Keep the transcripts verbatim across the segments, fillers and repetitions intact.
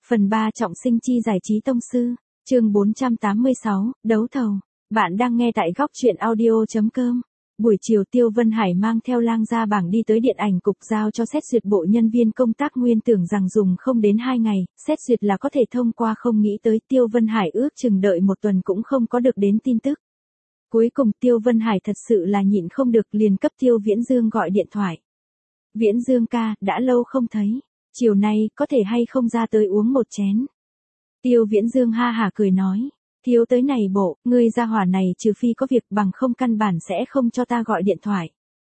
Phần ba trọng sinh chi giải trí tông sư, chương bốn trăm tám mươi sáu, đấu thầu. Bạn đang nghe tại góc truyện audio chấm com. Buổi chiều Tiêu Vân Hải mang theo Lang Gia Bảng đi tới điện ảnh cục giao cho xét duyệt, bộ nhân viên công tác nguyên tưởng rằng dùng không đến hai ngày, xét duyệt là có thể thông qua, không nghĩ tới Tiêu Vân Hải ước chừng đợi một tuần cũng không có được đến tin tức. Cuối cùng Tiêu Vân Hải thật sự là nhịn không được, liền cấp Tiêu Viễn Dương gọi điện thoại. Viễn Dương ca, đã lâu không thấy. Chiều nay, có thể hay không ra tới uống một chén. Tiêu Viễn Dương ha hả cười nói. Thiếu tới này bộ, ngươi ra hỏa này trừ phi có việc, bằng không căn bản sẽ không cho ta gọi điện thoại.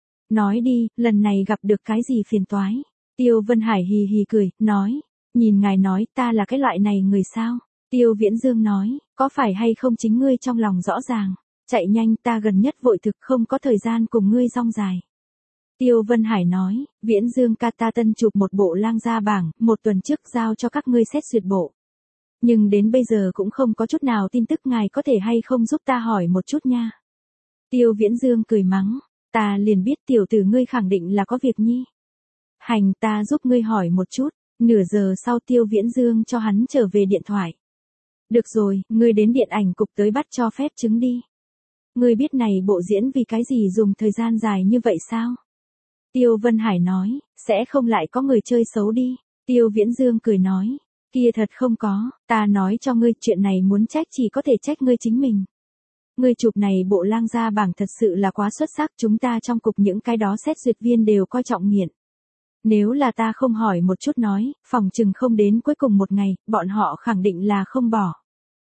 Nói đi, lần này gặp được cái gì phiền toái. Tiêu Vân Hải hì hì cười, nói. Nhìn ngài nói ta là cái loại này người sao. Tiêu Viễn Dương nói, có phải hay không chính ngươi trong lòng rõ ràng. Chạy nhanh, ta gần nhất vội thực, không có thời gian cùng ngươi rong dài. Tiêu Vân Hải nói, Viễn Dương ca, ta tân chụp một bộ Lang Gia Bảng, một tuần trước giao cho các ngươi xét duyệt bộ. Nhưng đến bây giờ cũng không có chút nào tin tức, ngài có thể hay không giúp ta hỏi một chút nha. Tiêu Viễn Dương cười mắng, ta liền biết tiểu tử ngươi khẳng định là có việc nhi. Hành, ta giúp ngươi hỏi một chút. Nửa giờ sau Tiêu Viễn Dương cho hắn trở về điện thoại. Được rồi, ngươi đến điện ảnh cục tới bắt cho phép chứng đi. Ngươi biết này bộ diễn vì cái gì dùng thời gian dài như vậy sao? Tiêu Vân Hải nói, sẽ không lại có người chơi xấu đi. Tiêu Viễn Dương cười nói, kia thật không có, ta nói cho ngươi, chuyện này muốn trách chỉ có thể trách ngươi chính mình. Ngươi chụp này bộ Lang Gia Bảng thật sự là quá xuất sắc, chúng ta trong cục những cái đó xét duyệt viên đều coi trọng nghiện. Nếu là ta không hỏi một chút nói, phòng chừng không đến cuối cùng một ngày, bọn họ khẳng định là không bỏ.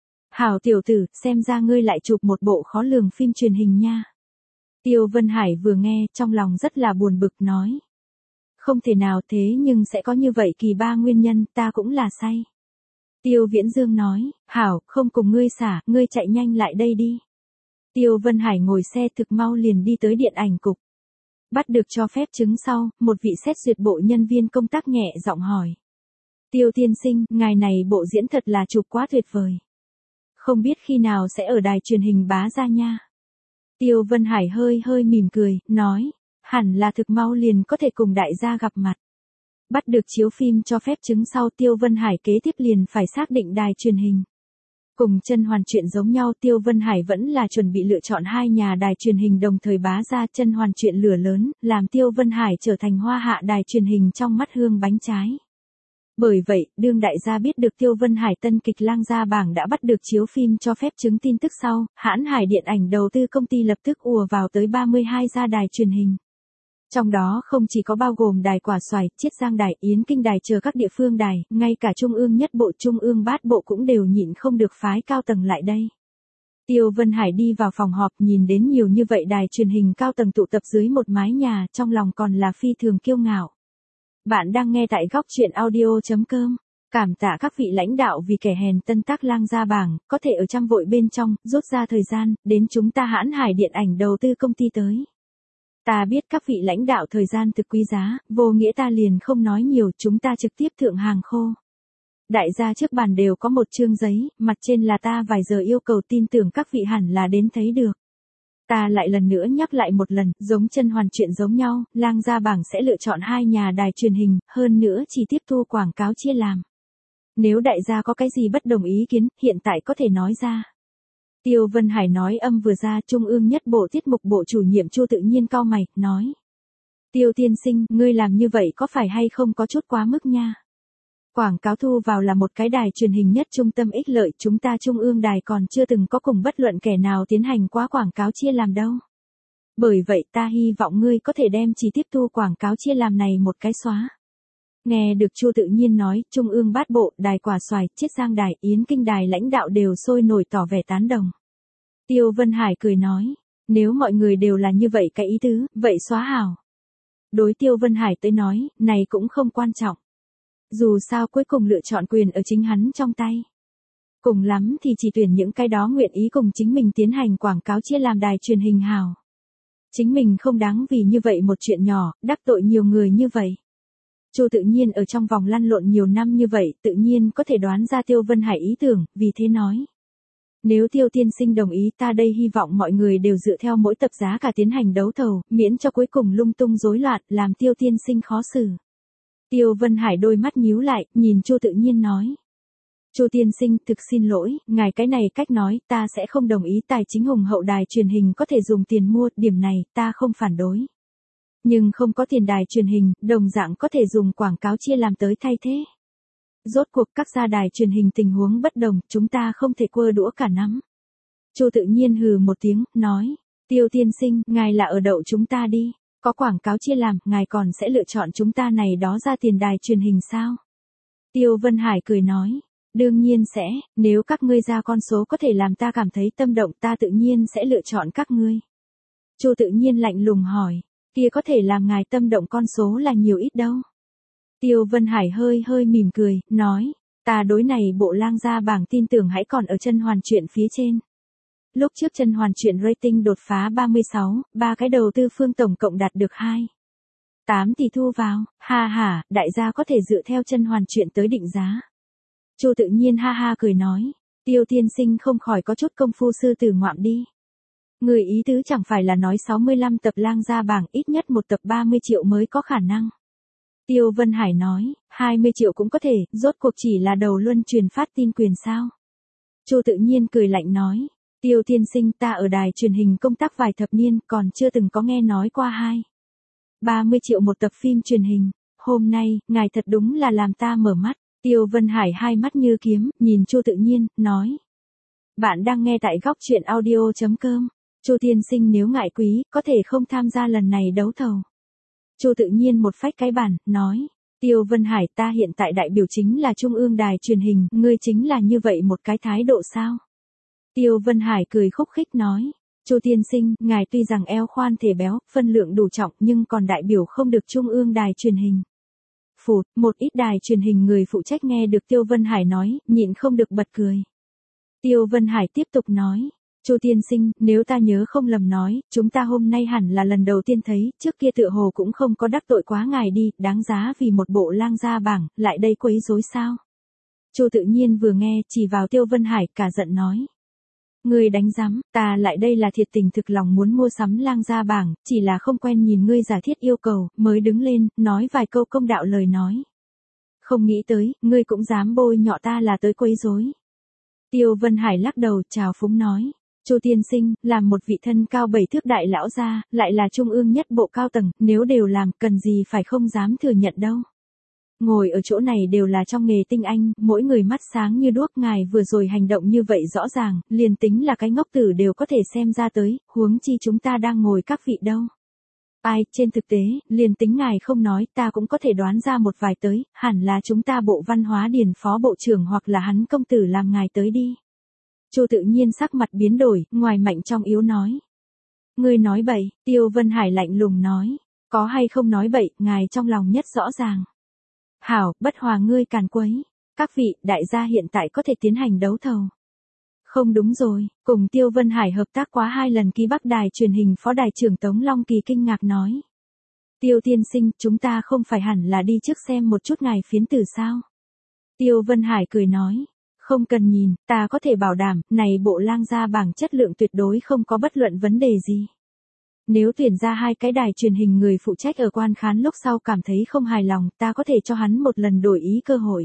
Hảo tiểu tử, xem ra ngươi lại chụp một bộ khó lường phim truyền hình nha. Tiêu Vân Hải vừa nghe, trong lòng rất là buồn bực, nói. Không thể nào, thế nhưng sẽ có như vậy kỳ ba nguyên nhân, ta cũng là say. Tiêu Viễn Dương nói, hảo, không cùng ngươi xả, ngươi chạy nhanh lại đây đi. Tiêu Vân Hải ngồi xe thực mau liền đi tới điện ảnh cục. Bắt được cho phép chứng sau, một vị xét duyệt bộ nhân viên công tác nhẹ giọng hỏi. Tiêu tiên sinh, ngài này bộ diễn thật là chụp quá tuyệt vời. Không biết khi nào sẽ ở đài truyền hình bá ra nha. Tiêu Vân Hải hơi hơi mỉm cười, nói, hẳn là thực mau liền có thể cùng đại gia gặp mặt. Bắt được chiếu phim cho phép chứng sau, Tiêu Vân Hải kế tiếp liền phải xác định đài truyền hình. Cùng Chân Hoàn Truyện giống nhau, Tiêu Vân Hải vẫn là chuẩn bị lựa chọn hai nhà đài truyền hình đồng thời bá ra. Chân Hoàn Truyện lửa lớn, làm Tiêu Vân Hải trở thành hoa hạ đài truyền hình trong mắt hương bánh trái. Bởi vậy, đương đại gia biết được Tiêu Vân Hải tân kịch Lang Gia Bảng đã bắt được chiếu phim cho phép chứng tin tức sau, Hãn Hải Điện ảnh đầu tư công ty lập tức ùa vào tới ba mươi hai gia đài truyền hình. Trong đó không chỉ có bao gồm đài Quả Xoài, Chiết Giang đài, Yến Kinh đài chờ các địa phương đài, ngay cả Trung ương nhất bộ, Trung ương bát bộ cũng đều nhịn không được phái cao tầng lại đây. Tiêu Vân Hải đi vào phòng họp, nhìn đến nhiều như vậy đài truyền hình cao tầng tụ tập dưới một mái nhà, trong lòng còn là phi thường kiêu ngạo. Bạn đang nghe tại góc truyện audio chấm com. Cảm tạ các vị lãnh đạo vì kẻ hèn tân tác Lang Gia Bảng, có thể ở trăm vội bên trong, rút ra thời gian, đến chúng ta Hãn Hải Điện ảnh đầu tư công ty tới. Ta biết các vị lãnh đạo thời gian thực quý giá, vô nghĩa ta liền không nói nhiều, chúng ta trực tiếp thượng hàng khô. Đại gia trước bàn đều có một chương giấy, mặt trên là ta vài giờ yêu cầu, tin tưởng các vị hẳn là đến thấy được. Ta lại lần nữa nhắc lại một lần, giống Chân Hoàn Truyện giống nhau, Lang Gia Bảng sẽ lựa chọn hai nhà đài truyền hình, hơn nữa chỉ tiếp thu quảng cáo chia làm. Nếu đại gia có cái gì bất đồng ý kiến, hiện tại có thể nói ra. Tiêu Vân Hải nói âm vừa ra, Trung ương nhất bộ tiết mục bộ chủ nhiệm Chu tự nhiên cau mày, nói. Tiêu tiên sinh, ngươi làm như vậy có phải hay không có chút quá mức nha. Quảng cáo thu vào là một cái đài truyền hình nhất trung tâm ích lợi, chúng ta Trung ương đài còn chưa từng có cùng bất luận kẻ nào tiến hành quá quảng cáo chia làm đâu. Bởi vậy ta hy vọng ngươi có thể đem chỉ tiếp thu quảng cáo chia làm này một cái xóa. Nghe được Chu tự nhiên nói, Trung ương bát bộ, đài Quả Xoài, Chiết Giang đài, Yến Kinh đài lãnh đạo đều sôi nổi tỏ vẻ tán đồng. Tiêu Vân Hải cười nói, nếu mọi người đều là như vậy cái ý tứ, vậy xóa hảo. Đối Tiêu Vân Hải tới nói, này cũng không quan trọng. Dù sao cuối cùng lựa chọn quyền ở chính hắn trong tay. Cùng lắm thì chỉ tuyển những cái đó nguyện ý cùng chính mình tiến hành quảng cáo chia làm đài truyền hình hảo. Chính mình không đáng vì như vậy một chuyện nhỏ, đắc tội nhiều người như vậy. Chu tự nhiên ở trong vòng lăn lộn nhiều năm như vậy, tự nhiên có thể đoán ra Tiêu Vân Hải ý tưởng, vì thế nói. Nếu Tiêu tiên sinh đồng ý, ta đây hy vọng mọi người đều dựa theo mỗi tập giá cả tiến hành đấu thầu, miễn cho cuối cùng lung tung rối loạn, làm Tiêu tiên sinh khó xử. Tiêu Vân Hải đôi mắt nhíu lại, nhìn Chu tự nhiên nói. Chu tiên sinh, thực xin lỗi, ngài cái này cách nói, ta sẽ không đồng ý. Tài chính hùng hậu đài truyền hình có thể dùng tiền mua, điểm này, ta không phản đối. Nhưng không có tiền đài truyền hình, đồng dạng có thể dùng quảng cáo chia làm tới thay thế. Rốt cuộc các gia đài truyền hình tình huống bất đồng, chúng ta không thể quơ đũa cả nắm. Chu tự nhiên hừ một tiếng, nói, Tiêu tiên sinh, ngài là ở đậu chúng ta đi, có quảng cáo chia làm, ngài còn sẽ lựa chọn chúng ta này đó ra tiền đài truyền hình sao? Tiêu Vân Hải cười nói, đương nhiên sẽ, nếu các ngươi ra con số có thể làm ta cảm thấy tâm động, ta tự nhiên sẽ lựa chọn các ngươi. Chu tự nhiên lạnh lùng hỏi, kia có thể làm ngài tâm động con số là nhiều ít đâu? Tiêu Vân Hải hơi hơi mỉm cười, nói, ta đối này bộ lang gia bảng tin tưởng hãy còn ở chân hoàn chuyện phía trên. Lúc trước chân hoàn chuyện rating đột phá ba mươi sáu, ba cái đầu tư phương tổng cộng đạt được hai phẩy tám tỷ thu vào, ha ha, đại gia có thể dựa theo chân hoàn chuyện tới định giá. Chu tự nhiên ha ha cười nói, Tiêu tiên sinh không khỏi có chút công phu sư tử ngoạm đi. Người ý tứ chẳng phải là nói sáu mươi lăm tập lang gia bảng ít nhất một tập ba mươi triệu mới có khả năng. Tiêu Vân Hải nói, hai mươi triệu cũng có thể, rốt cuộc chỉ là đầu luân truyền phát tin quyền sao. Chu tự nhiên cười lạnh nói, Tiêu tiên sinh, ta ở đài truyền hình công tác vài thập niên, còn chưa từng có nghe nói qua hai ba mươi triệu một tập phim truyền hình. Hôm nay, ngài thật đúng là làm ta mở mắt. Tiêu Vân Hải hai mắt như kiếm, nhìn Chu tự nhiên, nói. Bạn đang nghe tại góc truyện audio chấm com. Chu tiên sinh, nếu ngại quý, có thể không tham gia lần này đấu thầu. Chu tự nhiên một phách cái bản, nói. Tiêu Vân Hải, ta hiện tại đại biểu chính là Trung ương đài truyền hình, ngươi chính là như vậy một cái thái độ sao? Tiêu Vân Hải cười khúc khích nói. Chu tiên sinh, ngài tuy rằng eo khoan thể béo, phân lượng đủ trọng nhưng còn đại biểu không được Trung ương đài truyền hình. Phụt, một ít đài truyền hình người phụ trách nghe được Tiêu Vân Hải nói, nhịn không được bật cười. Tiêu Vân Hải tiếp tục nói. Chu tiên sinh, nếu ta nhớ không lầm nói, chúng ta hôm nay hẳn là lần đầu tiên thấy, trước kia tựa hồ cũng không có đắc tội quá ngài đi, đáng giá vì một bộ lang gia bảng, lại đây quấy rối sao? Chu tự nhiên vừa nghe, chỉ vào Tiêu Vân Hải, cả giận nói. Ngươi đánh rắm, ta lại đây là thiệt tình thực lòng muốn mua sắm lang gia bảng, chỉ là không quen nhìn ngươi giả thiết yêu cầu, mới đứng lên, nói vài câu công đạo lời nói. Không nghĩ tới, ngươi cũng dám bôi nhọ ta là tới quấy rối. Tiêu Vân Hải lắc đầu, trào phúng nói. Chu tiên sinh, làm một vị thân cao bảy thước đại lão gia, lại là trung ương nhất bộ cao tầng, nếu đều làm, cần gì phải không dám thừa nhận đâu. Ngồi ở chỗ này đều là trong nghề tinh anh, mỗi người mắt sáng như đuốc, ngài vừa rồi hành động như vậy rõ ràng, liền tính là cái ngốc tử đều có thể xem ra tới, huống chi chúng ta đang ngồi các vị đâu. Ai, trên thực tế, liền tính ngài không nói, ta cũng có thể đoán ra một vài tới, hẳn là chúng ta bộ văn hóa điền phó bộ trưởng hoặc là hắn công tử làm ngài tới đi. Chu tự nhiên sắc mặt biến đổi, ngoài mạnh trong yếu nói. Ngươi nói bậy, Tiêu Vân Hải lạnh lùng nói. Có hay không nói bậy, ngài trong lòng nhất rõ ràng. Hảo, bất hòa ngươi càn quấy. Các vị, đại gia hiện tại có thể tiến hành đấu thầu. Không đúng rồi, cùng Tiêu Vân Hải hợp tác quá hai lần ký Bắc đài truyền hình phó đài trưởng Tống Long Kỳ kinh ngạc nói. Tiêu tiên sinh, chúng ta không phải hẳn là đi trước xem một chút ngài phiến tử sao? Tiêu Vân Hải cười nói. Không cần nhìn, ta có thể bảo đảm, này bộ lang gia bảng chất lượng tuyệt đối không có bất luận vấn đề gì. Nếu tuyển ra hai cái đài truyền hình người phụ trách ở quan khán lúc sau cảm thấy không hài lòng, ta có thể cho hắn một lần đổi ý cơ hội.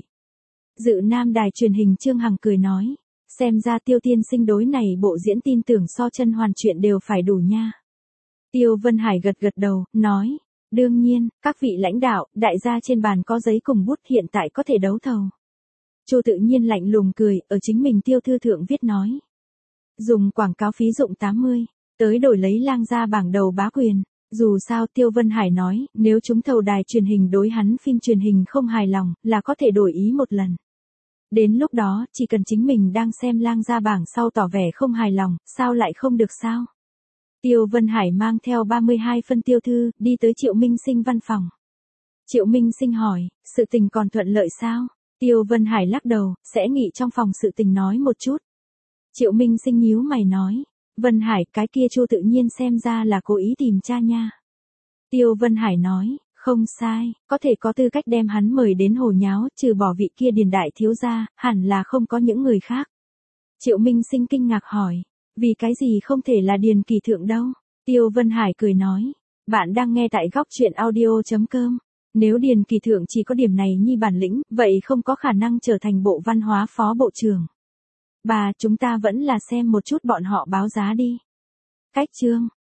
Dự Nam đài truyền hình Trương Hằng cười nói, xem ra Tiêu tiên sinh đối này bộ diễn tin tưởng so chân hoàn chuyện đều phải đủ nha. Tiêu Vân Hải gật gật đầu, nói, đương nhiên, các vị lãnh đạo, đại gia trên bàn có giấy cùng bút hiện tại có thể đấu thầu. Chu tự nhiên lạnh lùng cười, ở chính mình Tiêu thư thượng viết nói. Dùng quảng cáo phí dụng tám mươi, tới đổi lấy lang gia bảng đầu bá quyền. Dù sao Tiêu Vân Hải nói, nếu chúng thầu đài truyền hình đối hắn phim truyền hình không hài lòng, là có thể đổi ý một lần. Đến lúc đó, chỉ cần chính mình đang xem lang gia bảng sau tỏ vẻ không hài lòng, sao lại không được sao? Tiêu Vân Hải mang theo ba mươi hai phân tiêu thư, đi tới Triệu Minh Sinh văn phòng. Triệu Minh Sinh hỏi, sự tình còn thuận lợi sao? Tiêu Vân Hải lắc đầu, sẽ nghỉ trong phòng sự tình nói một chút. Triệu Minh Sinh nhíu mày nói, Vân Hải, cái kia Chu tự nhiên xem ra là cố ý tìm cha nha. Tiêu Vân Hải nói, không sai, có thể có tư cách đem hắn mời đến hồ nháo, trừ bỏ vị kia Điền đại thiếu gia, hẳn là không có những người khác. Triệu Minh Sinh kinh ngạc hỏi, vì cái gì không thể là Điền Kỳ Thượng đâu? Tiêu Vân Hải cười nói, bạn đang nghe tại góc truyện audio chấm com. Nếu Điền Kỳ Thượng chỉ có điểm này nhi bản lĩnh, vậy không có khả năng trở thành bộ văn hóa phó bộ trưởng. Bà, chúng ta vẫn là xem một chút bọn họ báo giá đi. Cách chương.